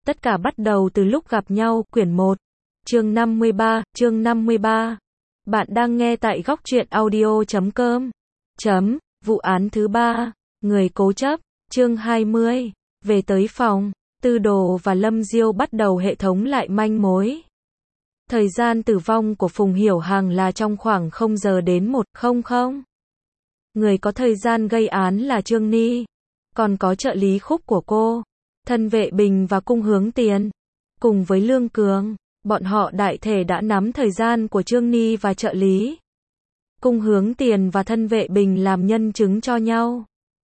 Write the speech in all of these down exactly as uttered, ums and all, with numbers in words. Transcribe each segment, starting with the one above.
Tất cả bắt đầu từ lúc gặp nhau, quyển một, chương năm mươi ba, chương năm mươi ba. Bạn đang nghe tại góc truyện audio chấm com. Chấm, vụ án thứ ba, người cố chấp, chương hai mươi. Về tới phòng, Tư Đồ và Lâm Diêu bắt đầu hệ thống lại manh mối. Thời gian tử vong của Phùng Hiểu Hằng là trong khoảng không giờ đến một không không. Người có thời gian gây án là Trương Ni, còn có trợ lý Khúc của cô, Thân Vệ Bình và Cung Hướng Tiền. Cùng với Lương Cường, bọn họ đại thể đã nắm thời gian của Trương Ni và trợ lý. Cung Hướng Tiền và Thân Vệ Bình làm nhân chứng cho nhau.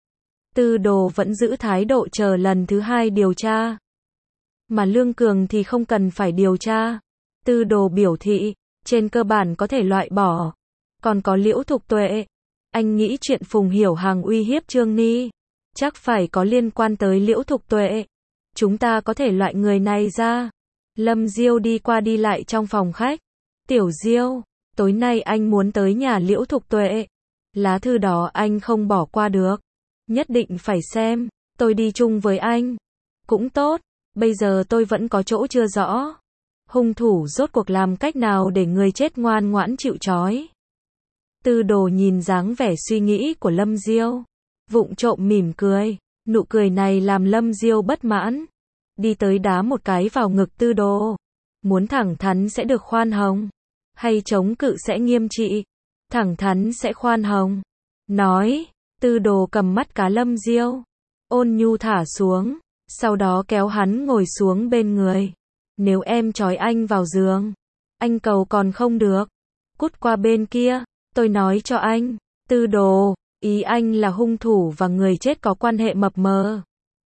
Tư Đồ vẫn giữ thái độ chờ lần thứ hai điều tra. Mà Lương Cường thì không cần phải điều tra. Tư Đồ biểu thị, trên cơ bản có thể loại bỏ. Còn có Liễu Thục Tuệ. Anh nghĩ chuyện Phùng Hiểu Hằng uy hiếp Trương Ni, chắc phải có liên quan tới Liễu Thục Tuệ. Chúng ta có thể loại người này ra. Lâm Diêu đi qua đi lại trong phòng khách. Tiểu Diêu, tối nay anh muốn tới nhà Liễu Thục Tuệ. Lá thư đó anh không bỏ qua được. Nhất định phải xem. Tôi đi chung với anh. Cũng tốt. Bây giờ tôi vẫn có chỗ chưa rõ. Hung thủ rốt cuộc làm cách nào để người chết ngoan ngoãn chịu trói. Tư Đồ nhìn dáng vẻ suy nghĩ của Lâm Diêu, vụng trộm mỉm cười. Nụ cười này làm Lâm Diêu bất mãn. Đi tới đá một cái vào ngực Tư Đồ. Muốn thẳng thắn sẽ được khoan hồng, hay chống cự sẽ nghiêm trị? Thẳng thắn sẽ khoan hồng. Nói. Tư Đồ cầm mắt cá Lâm Diêu, ôn nhu thả xuống, sau đó kéo hắn ngồi xuống bên người. Nếu em trói anh vào giường, anh cầu còn không được. Cút qua bên kia, tôi nói cho anh. Tư Đồ, ý anh là hung thủ và người chết có quan hệ mập mờ.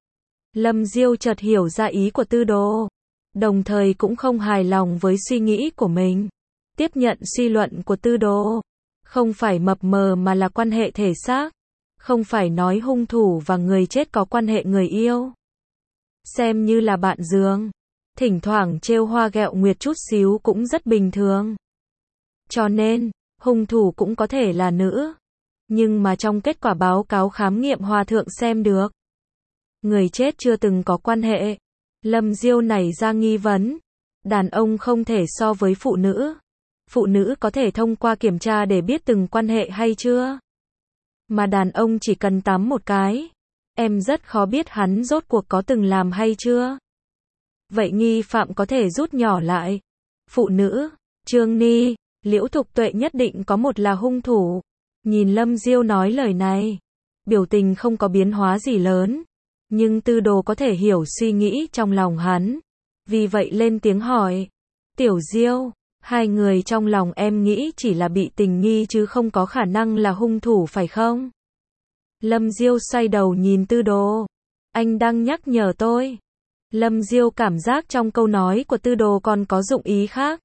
Lâm Diêu chợt hiểu ra ý của Tư Đồ, đồng thời cũng không hài lòng với suy nghĩ của mình. Tiếp nhận suy luận của Tư Đồ, không phải mập mờ mà là quan hệ thể xác. Không phải nói hung thủ và người chết có quan hệ người yêu. Xem như là bạn giường. Thỉnh thoảng trêu hoa ghẹo nguyệt chút xíu cũng rất bình thường. Cho nên, hung thủ cũng có thể là nữ. Nhưng mà trong kết quả báo cáo khám nghiệm hòa thượng xem được, người chết chưa từng có quan hệ. Lâm Diêu nảy ra nghi vấn. Đàn ông không thể so với phụ nữ. Phụ nữ có thể thông qua kiểm tra để biết từng quan hệ hay chưa. Mà đàn ông chỉ cần tắm một cái. Em rất khó biết hắn rốt cuộc có từng làm hay chưa. Vậy nghi phạm có thể rút nhỏ lại. Phụ nữ, Trương Ni, Liễu Thục Tuệ nhất định có một là hung thủ. Nhìn Lâm Diêu nói lời này, biểu tình không có biến hóa gì lớn. Nhưng Tư Đồ có thể hiểu suy nghĩ trong lòng hắn. Vì vậy lên tiếng hỏi. Tiểu Diêu, hai người trong lòng em nghĩ chỉ là bị tình nghi chứ không có khả năng là hung thủ phải không? Lâm Diêu xoay đầu nhìn Tư Đồ. Anh đang nhắc nhở tôi. Lâm Diêu cảm giác trong câu nói của Tư Đồ còn có dụng ý khác.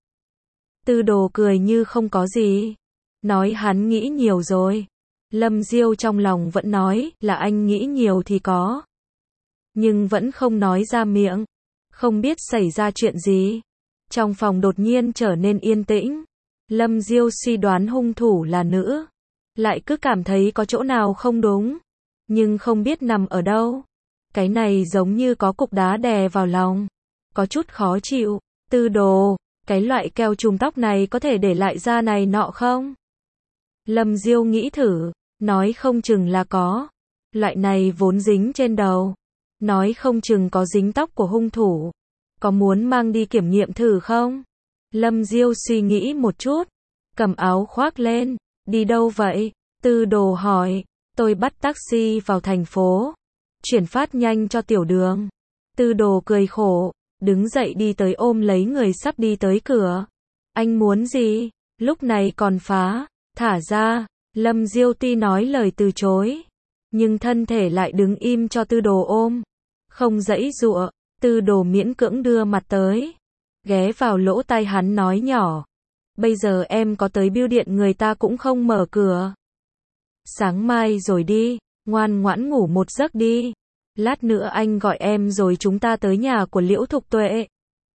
Tư Đồ cười như không có gì. Nói hắn nghĩ nhiều rồi. Lâm Diêu trong lòng vẫn nói là anh nghĩ nhiều thì có. Nhưng vẫn không nói ra miệng. Không biết xảy ra chuyện gì. Trong phòng đột nhiên trở nên yên tĩnh. Lâm Diêu suy đoán hung thủ là nữ. Lại cứ cảm thấy có chỗ nào không đúng. Nhưng không biết nằm ở đâu. Cái này giống như có cục đá đè vào lòng. Có chút khó chịu. Tư Đồ, cái loại keo chùm tóc này có thể để lại da này nọ không? Lâm Diêu nghĩ thử. Nói không chừng là có. Loại này vốn dính trên đầu. Nói không chừng có dính tóc của hung thủ. Có muốn mang đi kiểm nghiệm thử không? Lâm Diêu suy nghĩ một chút. Cầm áo khoác lên. Đi đâu vậy? Tư Đồ hỏi. Tôi bắt taxi vào thành phố. Chuyển phát nhanh cho Tiểu Đường. Tư Đồ cười khổ. Đứng dậy đi tới ôm lấy người sắp đi tới cửa. Anh muốn gì? Lúc này còn phá. Thả ra. Lâm Diêu ti nói lời từ chối. Nhưng thân thể lại đứng im cho Tư Đồ ôm. Không giãy giụa. Tư Đồ miễn cưỡng đưa mặt tới. Ghé vào lỗ tai hắn nói nhỏ. Bây giờ em có tới bưu điện người ta cũng không mở cửa. Sáng mai rồi đi. Ngoan ngoãn ngủ một giấc đi. Lát nữa anh gọi em rồi chúng ta tới nhà của Liễu Thục Tuệ.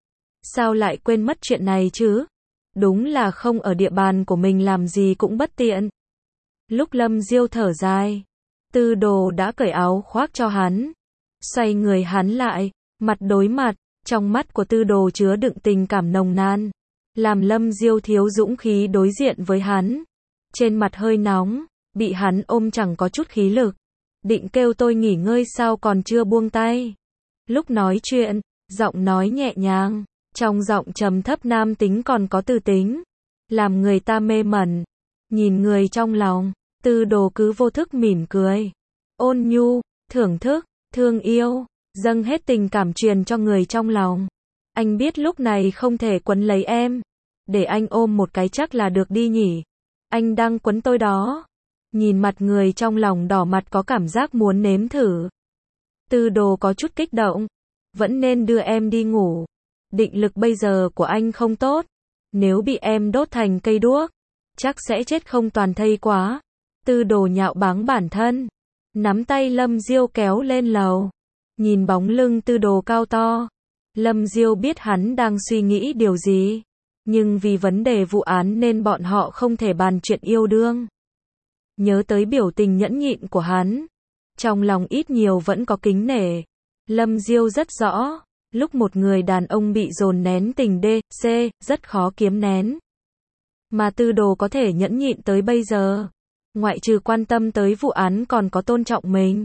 Sao lại quên mất chuyện này chứ? Đúng là không ở địa bàn của mình làm gì cũng bất tiện. Lúc Lâm Diêu thở dài, Tư Đồ đã cởi áo khoác cho hắn. Xoay người hắn lại, mặt đối mặt, Trong mắt của Tư Đồ chứa đựng tình cảm nồng nàn, làm Lâm Diêu thiếu dũng khí đối diện với hắn. Trên mặt hơi nóng, bị hắn ôm chẳng có chút khí lực. Định kêu tôi nghỉ ngơi sao còn chưa buông tay. Lúc nói chuyện, giọng nói nhẹ nhàng, trong giọng trầm thấp nam tính còn có tư tính, làm người ta mê mẩn. Nhìn người trong lòng, Tư Đồ cứ vô thức mỉm cười, ôn nhu, thưởng thức, thương yêu, dâng hết tình cảm truyền cho người trong lòng. Anh biết lúc này không thể quấn lấy em, để anh ôm một cái chắc là được đi nhỉ. Anh đang quấn tôi đó. Nhìn mặt người trong lòng đỏ mặt có cảm giác muốn nếm thử. Tư Đồ có chút kích động. Vẫn nên đưa em đi ngủ. Định lực bây giờ của anh không tốt. Nếu bị em đốt thành cây đuốc, chắc sẽ chết không toàn thây quá. Tư Đồ nhạo báng bản thân. Nắm tay Lâm Diêu kéo lên lầu. Nhìn bóng lưng Tư Đồ cao to. Lâm Diêu biết hắn đang suy nghĩ điều gì. Nhưng vì vấn đề vụ án nên bọn họ không thể bàn chuyện yêu đương. Nhớ tới biểu tình nhẫn nhịn của hắn, trong lòng ít nhiều vẫn có kính nể. Lâm Diêu rất rõ, lúc một người đàn ông bị dồn nén tình D, C, rất khó kiếm nén. Mà Tư Đồ có thể nhẫn nhịn tới bây giờ, ngoại trừ quan tâm tới vụ án còn có tôn trọng mình.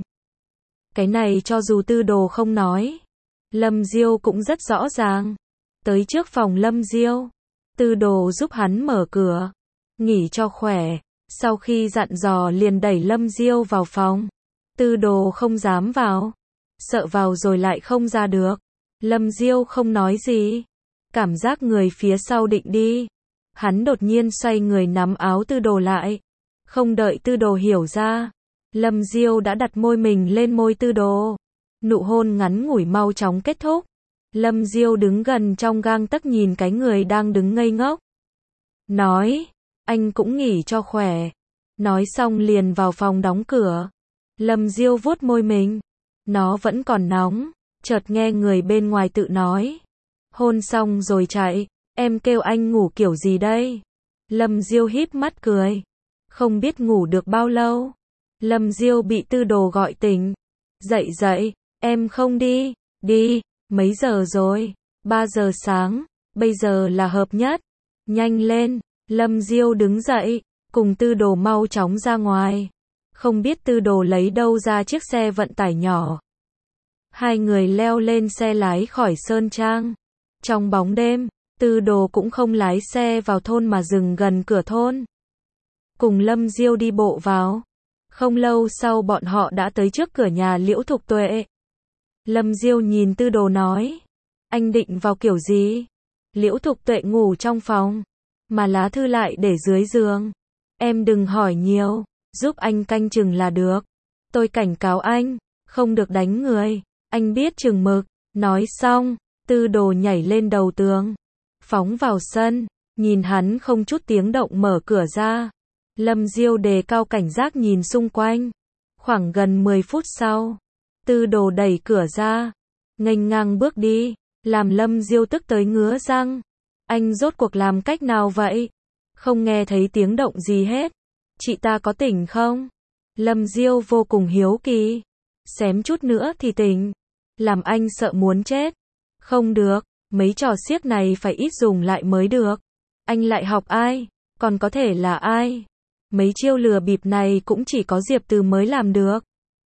Cái này cho dù Tư Đồ không nói, Lâm Diêu cũng rất rõ ràng. Tới trước phòng Lâm Diêu, Tư Đồ giúp hắn mở cửa, nghỉ cho khỏe. Sau khi dặn dò liền đẩy Lâm Diêu vào phòng. Tư Đồ không dám vào, sợ vào rồi lại không ra được. Lâm Diêu không nói gì, cảm giác người phía sau định đi. Hắn đột nhiên xoay người nắm áo Tư Đồ lại. Không đợi Tư Đồ hiểu ra, Lâm Diêu đã đặt môi mình lên môi Tư Đồ. Nụ hôn ngắn ngủi mau chóng kết thúc. Lâm Diêu đứng gần trong gang tấc nhìn cái người đang đứng ngây ngốc. Nói, anh cũng nghỉ cho khỏe. Nói xong liền vào phòng đóng cửa. Lâm Diêu vuốt môi mình. Nó vẫn còn nóng. Chợt nghe người bên ngoài tự nói. Hôn xong rồi chạy. Em kêu anh ngủ kiểu gì đây? Lâm Diêu híp mắt cười. Không biết ngủ được bao lâu. Lâm Diêu bị Tư Đồ gọi tỉnh. Dậy dậy, em không đi. Đi, mấy giờ rồi? ba giờ sáng. Bây giờ là hợp nhất. Nhanh lên. Lâm Diêu đứng dậy, cùng Tư Đồ mau chóng ra ngoài. Không biết Tư Đồ lấy đâu ra chiếc xe vận tải nhỏ. Hai người leo lên xe lái khỏi Sơn Trang. Trong bóng đêm, Tư Đồ cũng không lái xe vào thôn mà dừng gần cửa thôn. Cùng Lâm Diêu đi bộ vào. Không lâu sau bọn họ đã tới trước cửa nhà Liễu Thục Tuệ. Lâm Diêu nhìn Tư Đồ nói. Anh định vào kiểu gì? Liễu Thục Tuệ ngủ trong phòng, mà lá thư lại để dưới giường. Em đừng hỏi nhiều, giúp anh canh chừng là được. Tôi cảnh cáo anh, không được đánh người. Anh biết chừng mực. Nói xong, Tư Đồ nhảy lên đầu tường, phóng vào sân, nhìn hắn không chút tiếng động mở cửa ra. Lâm Diêu đề cao cảnh giác nhìn xung quanh. Khoảng gần mười phút sau, Tư Đồ đẩy cửa ra, nghênh ngang bước đi, làm Lâm Diêu tức tới ngứa răng. Anh rốt cuộc làm cách nào vậy? Không nghe thấy tiếng động gì hết. Chị ta có tỉnh không? Lâm Diêu vô cùng hiếu kỳ. Xém chút nữa thì tỉnh. Làm anh sợ muốn chết. Không được, mấy trò xiếc này phải ít dùng lại mới được. Anh lại học ai? Còn có thể là ai? Mấy chiêu lừa bịp này cũng chỉ có Diệp Từ mới làm được.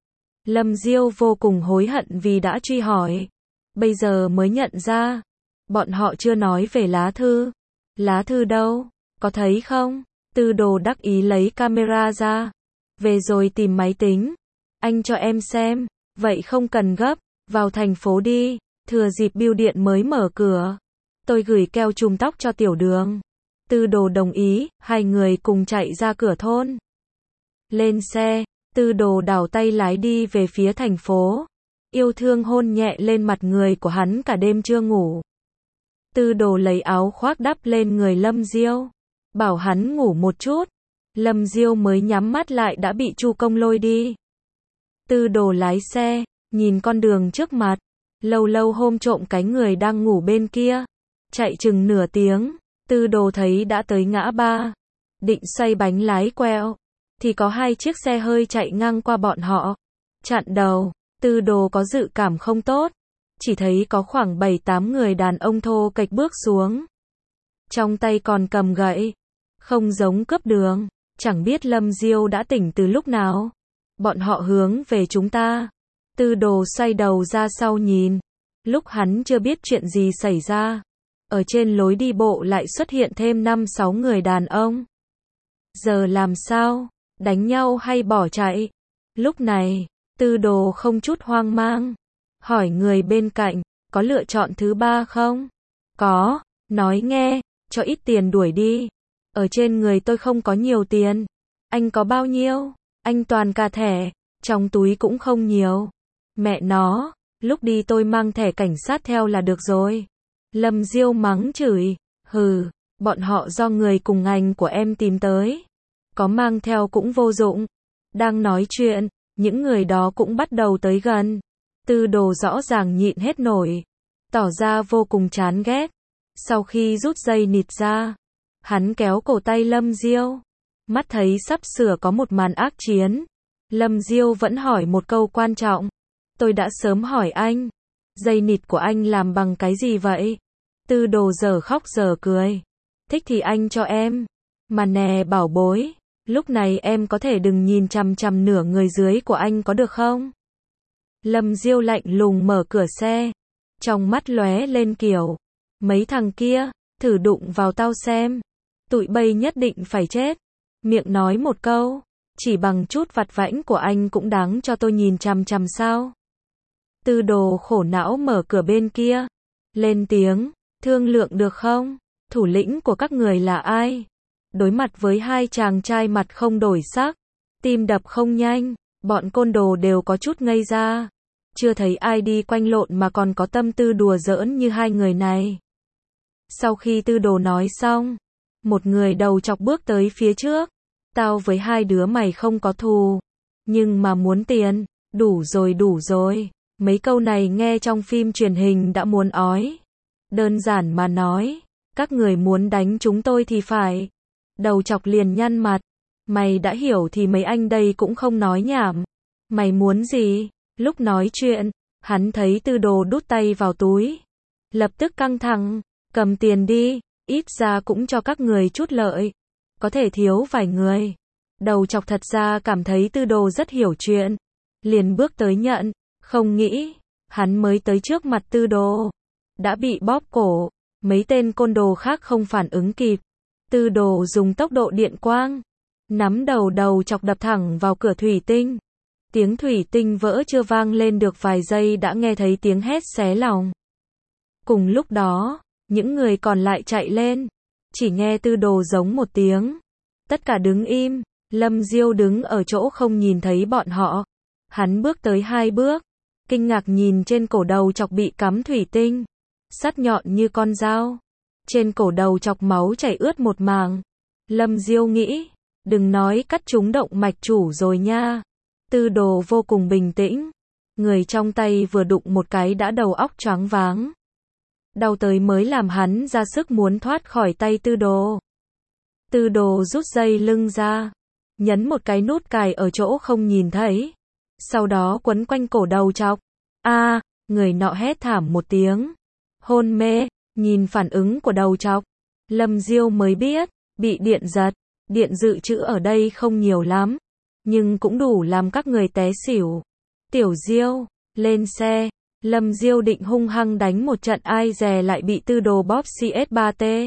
Lâm Diêu vô cùng hối hận vì đã truy hỏi. Bây giờ mới nhận ra. Bọn họ chưa nói về lá thư. Lá thư đâu? Có thấy không? Tư Đồ đắc ý lấy camera ra. Về rồi tìm máy tính. Anh cho em xem. Vậy không cần gấp. Vào thành phố đi. Thừa dịp bưu điện mới mở cửa. Tôi gửi keo chùm tóc cho Tiểu Đường. Tư Đồ đồng ý. Hai người cùng chạy ra cửa thôn. Lên xe. Tư Đồ đảo tay lái đi về phía thành phố. Yêu thương hôn nhẹ lên mặt người của hắn cả đêm chưa ngủ. Tư Đồ lấy áo khoác đắp lên người Lâm Diêu, bảo hắn ngủ một chút. Lâm Diêu mới nhắm mắt lại đã bị Chu Công lôi đi. Tư Đồ lái xe, nhìn con đường trước mặt, lâu lâu hôm trộm cái người đang ngủ bên kia. Chạy chừng nửa tiếng, Tư Đồ thấy đã tới ngã ba. Định xoay bánh lái quẹo, thì có hai chiếc xe hơi chạy ngang qua bọn họ. Chặn đầu, Tư Đồ có dự cảm không tốt. chỉ thấy có khoảng bảy tám người đàn ông thô kệch bước xuống. Trong tay còn cầm gậy, không giống cướp đường, chẳng biết Lâm Diêu đã tỉnh từ lúc nào. Bọn họ hướng về chúng ta. Tư Đồ xoay đầu ra sau nhìn. Lúc hắn chưa biết chuyện gì xảy ra, ở trên lối đi bộ lại xuất hiện thêm năm sáu người đàn ông. Giờ làm sao? Đánh nhau hay bỏ chạy? Lúc này, Tư Đồ không chút hoang mang, hỏi người bên cạnh, có lựa chọn thứ ba không? Có, nói nghe, cho ít tiền đuổi đi. Ở trên người tôi không có nhiều tiền. Anh có bao nhiêu? Anh toàn cả thẻ, trong túi cũng không nhiều. Mẹ nó, lúc đi tôi mang thẻ cảnh sát theo là được rồi. Lâm Diêu mắng chửi, hừ, bọn họ do người cùng ngành của em tìm tới. Có mang theo cũng vô dụng. Đang nói chuyện, những người đó cũng bắt đầu tới gần. Tư Đồ rõ ràng nhịn hết nổi, tỏ ra vô cùng chán ghét. Sau khi rút dây nịt ra, hắn kéo cổ tay Lâm Diêu. Mắt thấy sắp sửa có một màn ác chiến. Lâm Diêu vẫn hỏi một câu quan trọng. Tôi đã sớm hỏi anh, dây nịt của anh làm bằng cái gì vậy? Tư Đồ giờ khóc giờ cười. Thích thì anh cho em. Mà nè bảo bối, lúc này em có thể đừng nhìn chằm chằm nửa người dưới của anh có được không? Lâm Diêu lạnh lùng mở cửa xe, trong mắt lóe lên kiểu, mấy thằng kia, thử đụng vào tao xem, tụi bay nhất định phải chết. Miệng nói một câu, chỉ bằng chút vặt vãnh của anh cũng đáng cho tôi nhìn chằm chằm sao? Tư Đồ khổ não mở cửa bên kia, lên tiếng, thương lượng được không? Thủ lĩnh của các người là ai? Đối mặt với hai chàng trai mặt không đổi sắc, tim đập không nhanh, bọn côn đồ đều có chút ngây ra. Chưa thấy ai đi quanh lộn mà còn có tâm tư đùa giỡn như hai người này. Sau khi Tư Đồ nói xong, một người đầu chọc bước tới phía trước. Tao với hai đứa mày không có thù, nhưng mà muốn tiền, đủ rồi đủ rồi. Mấy câu này nghe trong phim truyền hình đã muốn ói. Đơn giản mà nói, các người muốn đánh chúng tôi thì phải. Đầu chọc liền nhăn mặt. Mày đã hiểu thì mấy anh đây cũng không nói nhảm. Mày muốn gì? Lúc nói chuyện, hắn thấy Tư Đồ đút tay vào túi. Lập tức căng thẳng, cầm tiền đi, ít ra cũng cho các người chút lợi. Có thể thiếu vài người. Đầu chọc thật ra cảm thấy Tư Đồ rất hiểu chuyện. Liền bước tới nhận, không nghĩ, hắn mới tới trước mặt Tư Đồ. Đã bị bóp cổ, mấy tên côn đồ khác không phản ứng kịp. Tư Đồ dùng tốc độ điện quang, nắm đầu đầu chọc đập thẳng vào cửa thủy tinh. Tiếng thủy tinh vỡ chưa vang lên được vài giây đã nghe thấy tiếng hét xé lòng. Cùng lúc đó, những người còn lại chạy lên. Chỉ nghe Tư Đồ giống một tiếng. Tất cả đứng im, Lâm Diêu đứng ở chỗ không nhìn thấy bọn họ. Hắn bước tới hai bước, kinh ngạc nhìn trên cổ đầu chọc bị cắm thủy tinh. Sắt nhọn như con dao. Trên cổ đầu chọc máu chảy ướt một mảng. Lâm Diêu nghĩ, đừng nói cắt trúng động mạch chủ rồi nha. Tư Đồ vô cùng bình tĩnh. Người trong tay vừa đụng một cái đã đầu óc choáng váng. Đau tới mới làm hắn ra sức muốn thoát khỏi tay Tư Đồ. Tư Đồ rút dây lưng ra, nhấn một cái nút cài ở chỗ không nhìn thấy. Sau đó quấn quanh cổ đầu chọc. A, à, người nọ hét thảm một tiếng. Hôn mê, nhìn phản ứng của đầu chọc. Lâm Diêu mới biết, bị điện giật. Điện dự trữ ở đây không nhiều lắm, nhưng cũng đủ làm các người té xỉu. Tiểu Diêu, lên xe. Lâm Diêu định hung hăng đánh một trận ai dè lại bị Tư Đồ bóp xê ét ba tê.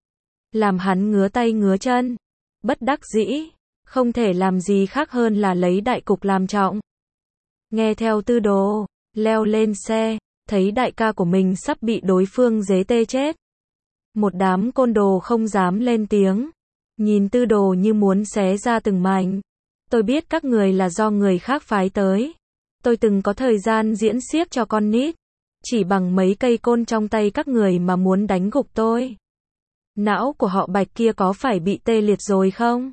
Làm hắn ngứa tay ngứa chân. Bất đắc dĩ, không thể làm gì khác hơn là lấy đại cục làm trọng. Nghe theo Tư Đồ, leo lên xe, thấy đại ca của mình sắp bị đối phương giế tê chết. Một đám côn đồ không dám lên tiếng. Nhìn Tư Đồ như muốn xé ra từng mảnh. Tôi biết các người là do người khác phái tới. Tôi từng có thời gian diễn xiếc cho con nít. Chỉ bằng mấy cây côn trong tay các người mà muốn đánh gục tôi. Não của họ Bạch kia có phải bị tê liệt rồi không?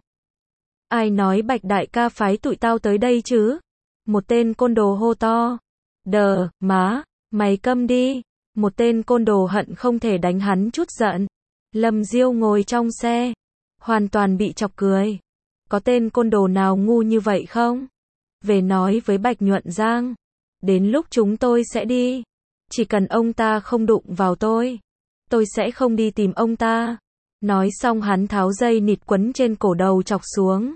Ai nói Bạch đại ca phái tụi tao tới đây chứ? Một tên côn đồ hô to. Đờ, má, mày câm đi. Một tên côn đồ hận không thể đánh hắn chút giận. Lâm Diêu ngồi trong xe, hoàn toàn bị chọc cười. Có tên côn đồ nào ngu như vậy không? Về nói với Bạch Nhuận Giang. Đến lúc chúng tôi sẽ đi. Chỉ cần ông ta không đụng vào tôi, tôi sẽ không đi tìm ông ta. Nói xong hắn tháo dây nịt quấn trên cổ đầu chọc xuống.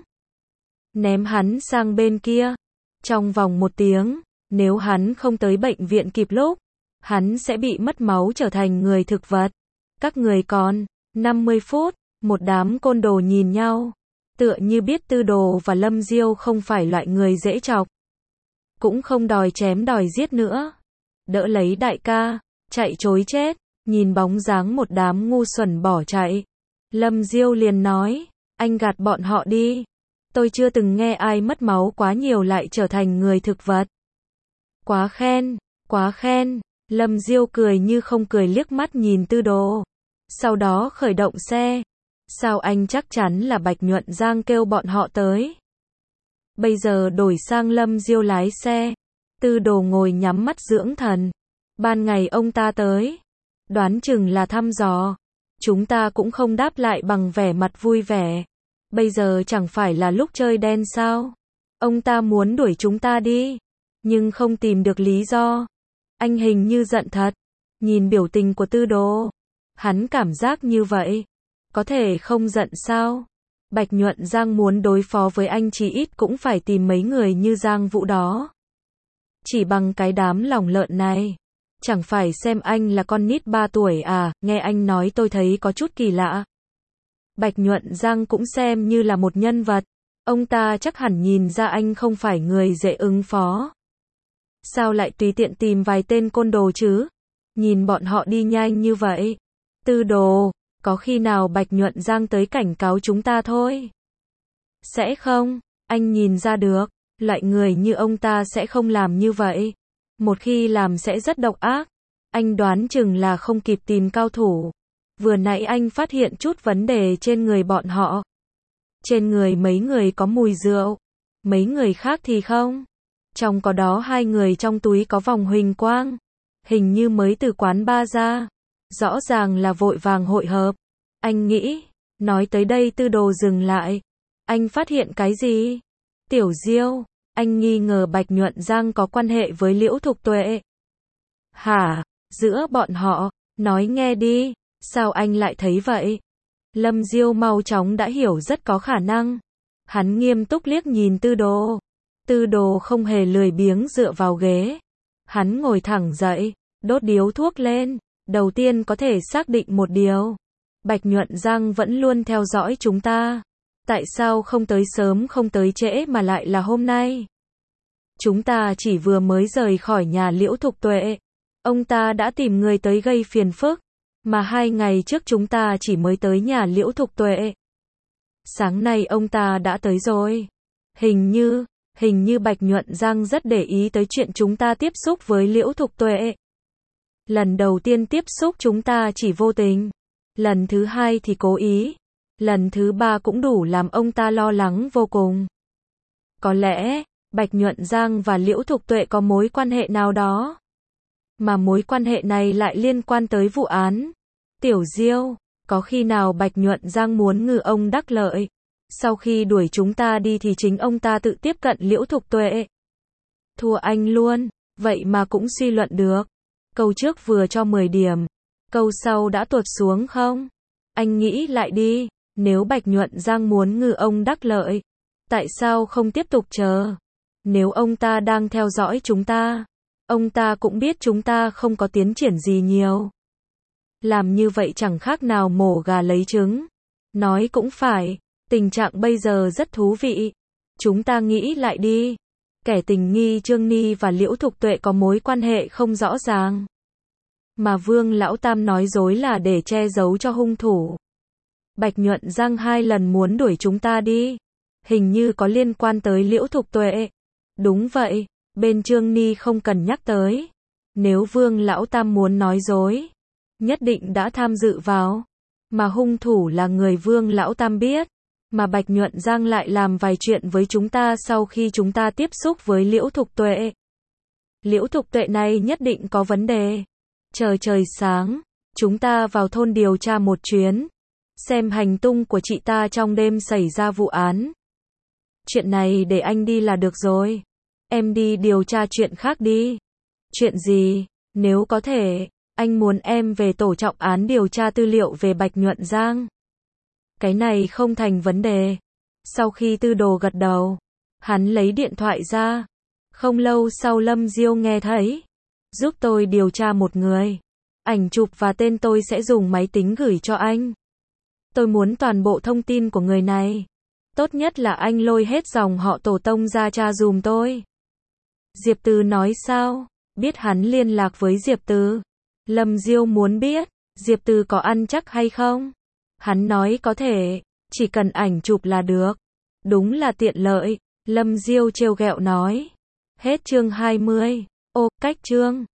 Ném hắn sang bên kia. Trong vòng một tiếng, nếu hắn không tới bệnh viện kịp lúc, hắn sẽ bị mất máu trở thành người thực vật. Các người còn, năm mươi phút, một đám côn đồ nhìn nhau. Tựa như biết Tư Đồ và Lâm Diêu không phải loại người dễ chọc. Cũng không đòi chém đòi giết nữa. Đỡ lấy đại ca, chạy trối chết, nhìn bóng dáng một đám ngu xuẩn bỏ chạy. Lâm Diêu liền nói, anh gạt bọn họ đi. Tôi chưa từng nghe ai mất máu quá nhiều lại trở thành người thực vật. Quá khen, quá khen. Lâm Diêu cười như không cười liếc mắt nhìn Tư Đồ. Sau đó khởi động xe. Sao anh chắc chắn là Bạch Nhuận Giang kêu bọn họ tới? Bây giờ đổi sang Lâm Diêu lái xe. Tư Đồ ngồi nhắm mắt dưỡng thần. Ban ngày ông ta tới, đoán chừng là thăm dò. Chúng ta cũng không đáp lại bằng vẻ mặt vui vẻ. Bây giờ chẳng phải là lúc chơi đen sao? Ông ta muốn đuổi chúng ta đi, nhưng không tìm được lý do. Anh hình như giận thật. Nhìn biểu tình của Tư Đồ, hắn cảm giác như vậy. Có thể không giận sao? Bạch Nhuận Giang muốn đối phó với anh chí ít cũng phải tìm mấy người như Giang Vũ đó. Chỉ bằng cái đám lòng lợn này, chẳng phải xem anh là con nít ba tuổi à? Nghe anh nói tôi thấy có chút kỳ lạ. Bạch Nhuận Giang cũng xem như là một nhân vật. Ông ta chắc hẳn nhìn ra anh không phải người dễ ứng phó. Sao lại tùy tiện tìm vài tên côn đồ chứ? Nhìn bọn họ đi nhanh như vậy. Tư Đồ, có khi nào Bạch Nhuận Giang tới cảnh cáo chúng ta thôi? Sẽ không, anh nhìn ra được. Loại người như ông ta sẽ không làm như vậy. Một khi làm sẽ rất độc ác. Anh đoán chừng là không kịp tìm cao thủ. Vừa nãy anh phát hiện chút vấn đề trên người bọn họ. Trên người mấy người có mùi rượu, mấy người khác thì không. Trong có đó hai người trong túi có vòng huỳnh quang, hình như mới từ quán bar ra. Rõ ràng là vội vàng hội hợp. Anh nghĩ, nói tới đây Tư Đồ dừng lại. Anh phát hiện cái gì? Tiểu Diêu, anh nghi ngờ Bạch Nhuận Giang có quan hệ với Liễu Thục Tuệ. Hả? Giữa bọn họ, nói nghe đi, sao anh lại thấy vậy? Lâm Diêu mau chóng đã hiểu rất có khả năng. Hắn nghiêm túc liếc nhìn Tư Đồ. Tư Đồ không hề lười biếng dựa vào ghế. Hắn ngồi thẳng dậy, đốt điếu thuốc lên. Đầu tiên có thể xác định một điều. Bạch Nhuận Giang vẫn luôn theo dõi chúng ta. Tại sao không tới sớm không tới trễ mà lại là hôm nay? Chúng ta chỉ vừa mới rời khỏi nhà Liễu Thục Tuệ. Ông ta đã tìm người tới gây phiền phức. Mà hai ngày trước chúng ta chỉ mới tới nhà Liễu Thục Tuệ. Sáng nay ông ta đã tới rồi. Hình như, hình như Bạch Nhuận Giang rất để ý tới chuyện chúng ta tiếp xúc với Liễu Thục Tuệ. Lần đầu tiên tiếp xúc chúng ta chỉ vô tình. Lần thứ hai thì cố ý. Lần thứ ba cũng đủ làm ông ta lo lắng vô cùng. Có lẽ, Bạch Nhuận Giang và Liễu Thục Tuệ có mối quan hệ nào đó. Mà mối quan hệ này lại liên quan tới vụ án. Tiểu Diêu, có khi nào Bạch Nhuận Giang muốn ngư ông đắc lợi? Sau khi đuổi chúng ta đi thì chính ông ta tự tiếp cận Liễu Thục Tuệ. Thua anh luôn, vậy mà cũng suy luận được. Câu trước vừa cho mười điểm, câu sau đã tuột xuống không? Anh nghĩ lại đi, nếu Bạch Nhuận Giang muốn ngư ông đắc lợi, tại sao không tiếp tục chờ? Nếu ông ta đang theo dõi chúng ta, ông ta cũng biết chúng ta không có tiến triển gì nhiều. Làm như vậy chẳng khác nào mổ gà lấy trứng. Nói cũng phải, tình trạng bây giờ rất thú vị. Chúng ta nghĩ lại đi. Kẻ tình nghi Trương Ni và Liễu Thục Tuệ có mối quan hệ không rõ ràng. Mà Vương Lão Tam nói dối là để che giấu cho hung thủ. Bạch Nhuận Giang hai lần muốn đuổi chúng ta đi. Hình như có liên quan tới Liễu Thục Tuệ. Đúng vậy, bên Trương Ni không cần nhắc tới. Nếu Vương Lão Tam muốn nói dối, nhất định đã tham dự vào. Mà hung thủ là người Vương Lão Tam biết. Mà Bạch Nhuận Giang lại làm vài chuyện với chúng ta sau khi chúng ta tiếp xúc với Liễu Thục Tuệ. Liễu Thục Tuệ này nhất định có vấn đề. Chờ trời sáng, chúng ta vào thôn điều tra một chuyến. Xem hành tung của chị ta trong đêm xảy ra vụ án. Chuyện này để anh đi là được rồi. Em đi điều tra chuyện khác đi. Chuyện gì? Nếu có thể, anh muốn em về tổ trọng án điều tra tư liệu về Bạch Nhuận Giang. Cái này không thành vấn đề. Sau khi Tư Đồ gật đầu, hắn lấy điện thoại ra. Không lâu sau Lâm Diêu nghe thấy. Giúp tôi điều tra một người. Ảnh chụp và tên tôi sẽ dùng máy tính gửi cho anh. Tôi muốn toàn bộ thông tin của người này. Tốt nhất là anh lôi hết dòng họ tổ tông ra tra dùm tôi. Diệp Từ nói sao? Biết hắn liên lạc với Diệp Từ. Lâm Diêu muốn biết, Diệp Từ có ăn chắc hay không? Hắn nói có thể, chỉ cần ảnh chụp là được. Đúng là tiện lợi, Lâm Diêu trêu ghẹo nói. Hết chương hai mươi. Ô, cách chương.